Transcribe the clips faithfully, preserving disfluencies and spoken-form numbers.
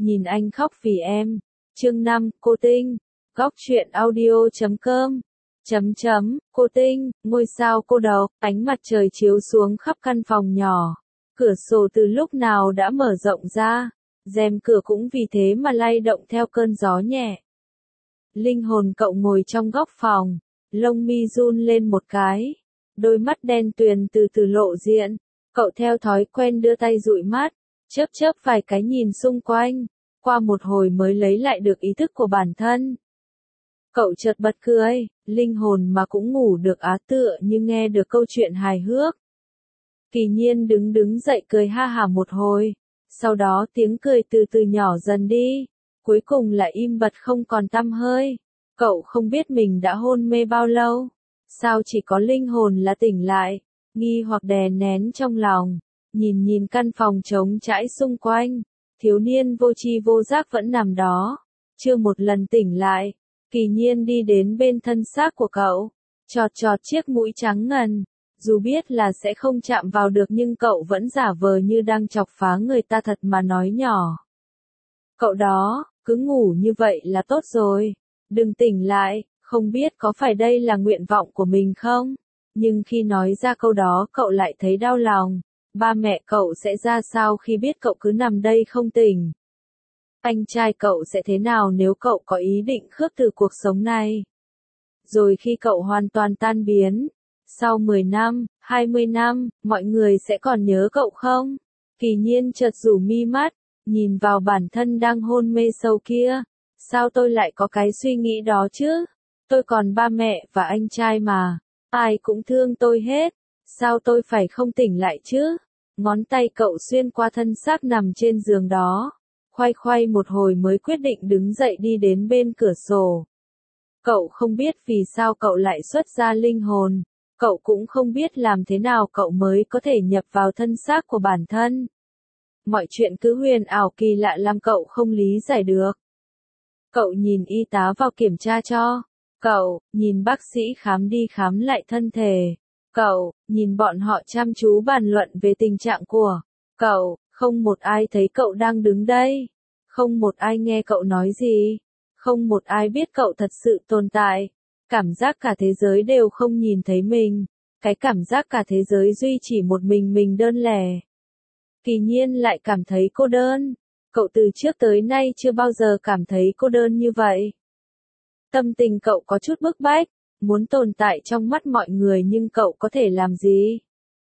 nhìn anh khóc vì em. Chương năm, cô Tinh. Góc truyện audio chấm com. Chấm chấm, cô Tinh, ngôi sao cô độc, ánh mặt trời chiếu xuống khắp căn phòng nhỏ. Cửa sổ từ lúc nào đã mở rộng ra, rèm cửa cũng vì thế mà lay động theo cơn gió nhẹ. Linh hồn cậu ngồi trong góc phòng, lông mi run lên một cái, đôi mắt đen tuyền từ từ lộ diện. Cậu theo thói quen đưa tay dụi mắt, chớp chớp vài cái nhìn xung quanh, qua một hồi mới lấy lại được ý thức của bản thân. Cậu chợt bật cười, linh hồn mà cũng ngủ được á, tựa như nghe được câu chuyện hài hước. Kỳ Nhiên đứng đứng dậy cười ha hả một hồi, sau đó tiếng cười từ từ nhỏ dần đi, cuối cùng là im bặt không còn tăm hơi. Cậu không biết mình đã hôn mê bao lâu, sao chỉ có linh hồn là tỉnh lại, nghi hoặc đè nén trong lòng, nhìn nhìn căn phòng trống trải xung quanh, thiếu niên vô tri vô giác vẫn nằm đó, chưa một lần tỉnh lại. Kỳ Nhiên đi đến bên thân xác của cậu, chọt chọt chiếc mũi trắng ngần, dù biết là sẽ không chạm vào được nhưng cậu vẫn giả vờ như đang chọc phá người ta thật mà nói nhỏ. Cậu đó, cứ ngủ như vậy là tốt rồi, đừng tỉnh lại, không biết có phải đây là nguyện vọng của mình không? Nhưng khi nói ra câu đó cậu lại thấy đau lòng, ba mẹ cậu sẽ ra sao khi biết cậu cứ nằm đây không tỉnh? Anh trai cậu sẽ thế nào nếu cậu có ý định khước từ cuộc sống này? Rồi khi cậu hoàn toàn tan biến, sau mười năm, hai mươi năm, mọi người sẽ còn nhớ cậu không? Kỳ Nhiên chợt rủ mi mắt, nhìn vào bản thân đang hôn mê sâu kia. Sao tôi lại có cái suy nghĩ đó chứ? Tôi còn ba mẹ và anh trai mà, ai cũng thương tôi hết, sao tôi phải không tỉnh lại chứ? Ngón tay cậu xuyên qua thân xác nằm trên giường đó, khoay khoay một hồi mới quyết định đứng dậy đi đến bên cửa sổ. Cậu không biết vì sao cậu lại xuất ra linh hồn, cậu cũng không biết làm thế nào cậu mới có thể nhập vào thân xác của bản thân. Mọi chuyện cứ huyền ảo kỳ lạ làm cậu không lý giải được. Cậu nhìn y tá vào kiểm tra cho. Cậu, nhìn bác sĩ khám đi khám lại thân thể. Cậu, nhìn bọn họ chăm chú bàn luận về tình trạng của cậu, không một ai thấy cậu đang đứng đây. Không một ai nghe cậu nói gì. Không một ai biết cậu thật sự tồn tại. Cảm giác cả thế giới đều không nhìn thấy mình. Cái cảm giác cả thế giới duy chỉ một mình mình đơn lẻ. Kỳ Nhiên lại cảm thấy cô đơn. Cậu từ trước tới nay chưa bao giờ cảm thấy cô đơn như vậy. Tâm tình cậu có chút bức bách, muốn tồn tại trong mắt mọi người nhưng cậu có thể làm gì?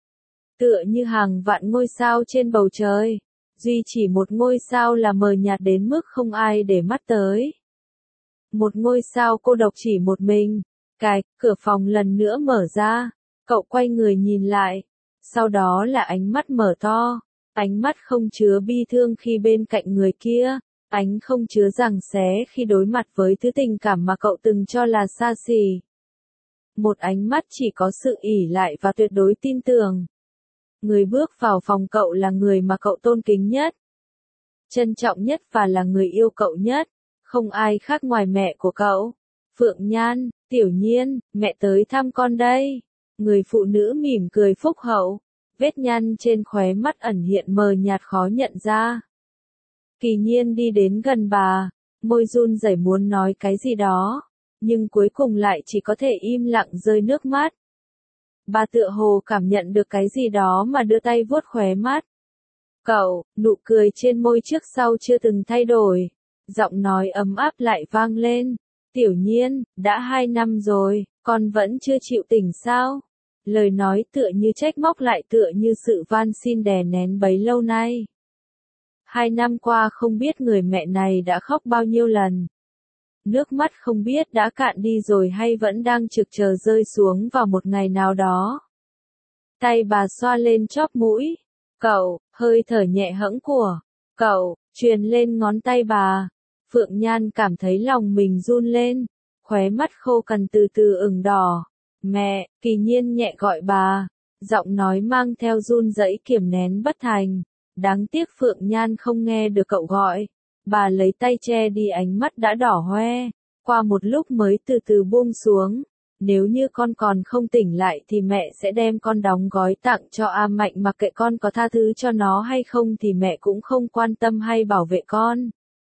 Tựa như hàng vạn ngôi sao trên bầu trời, duy chỉ một ngôi sao là mờ nhạt đến mức không ai để mắt tới. Một ngôi sao cô độc chỉ một mình. Cái, cửa phòng lần nữa mở ra, cậu quay người nhìn lại, sau đó là ánh mắt mở to, ánh mắt không chứa bi thương khi bên cạnh người kia, ánh không chứa giằng xé khi đối mặt với thứ tình cảm mà cậu từng cho là xa xỉ. Một ánh mắt chỉ có sự ỷ lại và tuyệt đối tin tưởng. Người bước vào phòng cậu là người mà cậu tôn kính nhất, trân trọng nhất và là người yêu cậu nhất, không ai khác ngoài mẹ của cậu. Phượng Nhan, Tiểu Nhiên, mẹ tới thăm con đây. Người phụ nữ mỉm cười phúc hậu, vết nhăn trên khóe mắt ẩn hiện mờ nhạt khó nhận ra. Kỳ Nhiên đi đến gần bà, môi run rẩy muốn nói cái gì đó, nhưng cuối cùng lại chỉ có thể im lặng rơi nước mắt. Bà tựa hồ cảm nhận được cái gì đó mà đưa tay vuốt khóe mắt. Cậu, nụ cười trên môi trước sau chưa từng thay đổi, giọng nói ấm áp lại vang lên. Tiểu Nhiên, đã hai năm rồi, con vẫn chưa chịu tỉnh sao? Lời nói tựa như trách móc lại tựa như sự van xin đè nén bấy lâu nay. Hai năm qua không biết người mẹ này đã khóc bao nhiêu lần. Nước mắt không biết đã cạn đi rồi hay vẫn đang trực chờ rơi xuống vào một ngày nào đó. Tay bà xoa lên chóp mũi. Cậu, hơi thở nhẹ hẫng của cậu, truyền lên ngón tay bà. Phượng Nhan cảm thấy lòng mình run lên, khóe mắt khô cằn từ từ ửng đỏ. Mẹ, Kỳ Nhiên nhẹ gọi bà, giọng nói mang theo run rẩy kiềm nén bất thành. Đáng tiếc Phượng Nhan không nghe được cậu gọi. Bà lấy tay che đi ánh mắt đã đỏ hoe, qua một lúc mới từ từ buông xuống. Nếu như con còn không tỉnh lại thì mẹ sẽ đem con đóng gói tặng cho A Mạnh, mặc kệ con có tha thứ cho nó hay không thì mẹ cũng không quan tâm hay bảo vệ con.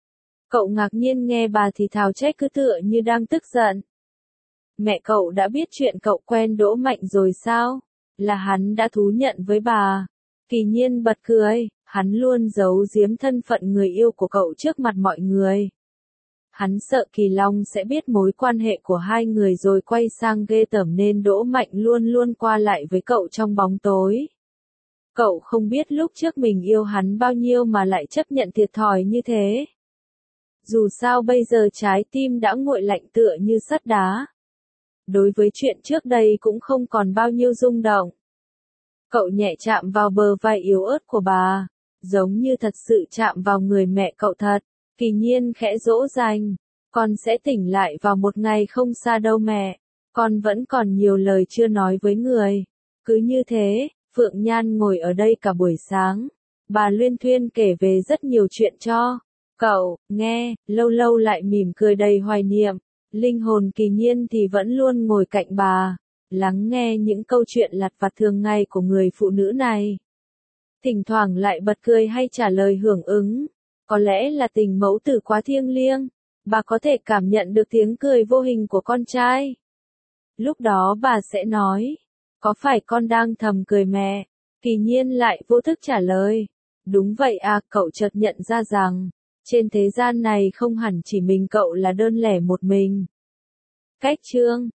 Cậu ngạc nhiên nghe bà thì thào trách cứ tựa như đang tức giận. Mẹ cậu đã biết chuyện cậu quen Đỗ Mạnh rồi sao? Là hắn đã thú nhận với bà. Kỳ Nhiên bật cười, hắn luôn giấu giếm thân phận người yêu của cậu trước mặt mọi người. Hắn sợ Kỳ Long sẽ biết mối quan hệ của hai người rồi quay sang ghê tởm nên Đỗ Mạnh luôn luôn qua lại với cậu trong bóng tối. Cậu không biết lúc trước mình yêu hắn bao nhiêu mà lại chấp nhận thiệt thòi như thế. Dù sao bây giờ trái tim đã nguội lạnh tựa như sắt đá. Đối với chuyện trước đây cũng không còn bao nhiêu rung động. Cậu nhẹ chạm vào bờ vai yếu ớt của bà, giống như thật sự chạm vào người mẹ cậu thật. Kỳ Nhiên khẽ dỗ dành, con sẽ tỉnh lại vào một ngày không xa đâu mẹ, con vẫn còn nhiều lời chưa nói với người. Cứ như thế, Phượng Nhan ngồi ở đây cả buổi sáng, bà luyên thuyên kể về rất nhiều chuyện cho cậu nghe, lâu lâu lại mỉm cười đầy hoài niệm. Linh hồn Kỳ Nhiên thì vẫn luôn ngồi cạnh bà, lắng nghe những câu chuyện lặt vặt thường ngày của người phụ nữ này. Thỉnh thoảng lại bật cười hay trả lời hưởng ứng. Có lẽ là tình mẫu tử quá thiêng liêng, bà có thể cảm nhận được tiếng cười vô hình của con trai. Lúc đó bà sẽ nói, có phải con đang thầm cười mẹ? Kỳ Nhiên lại vô thức trả lời, đúng vậy à. Cậu chợt nhận ra rằng, trên thế gian này không hẳn chỉ mình cậu là đơn lẻ một mình. Cách chương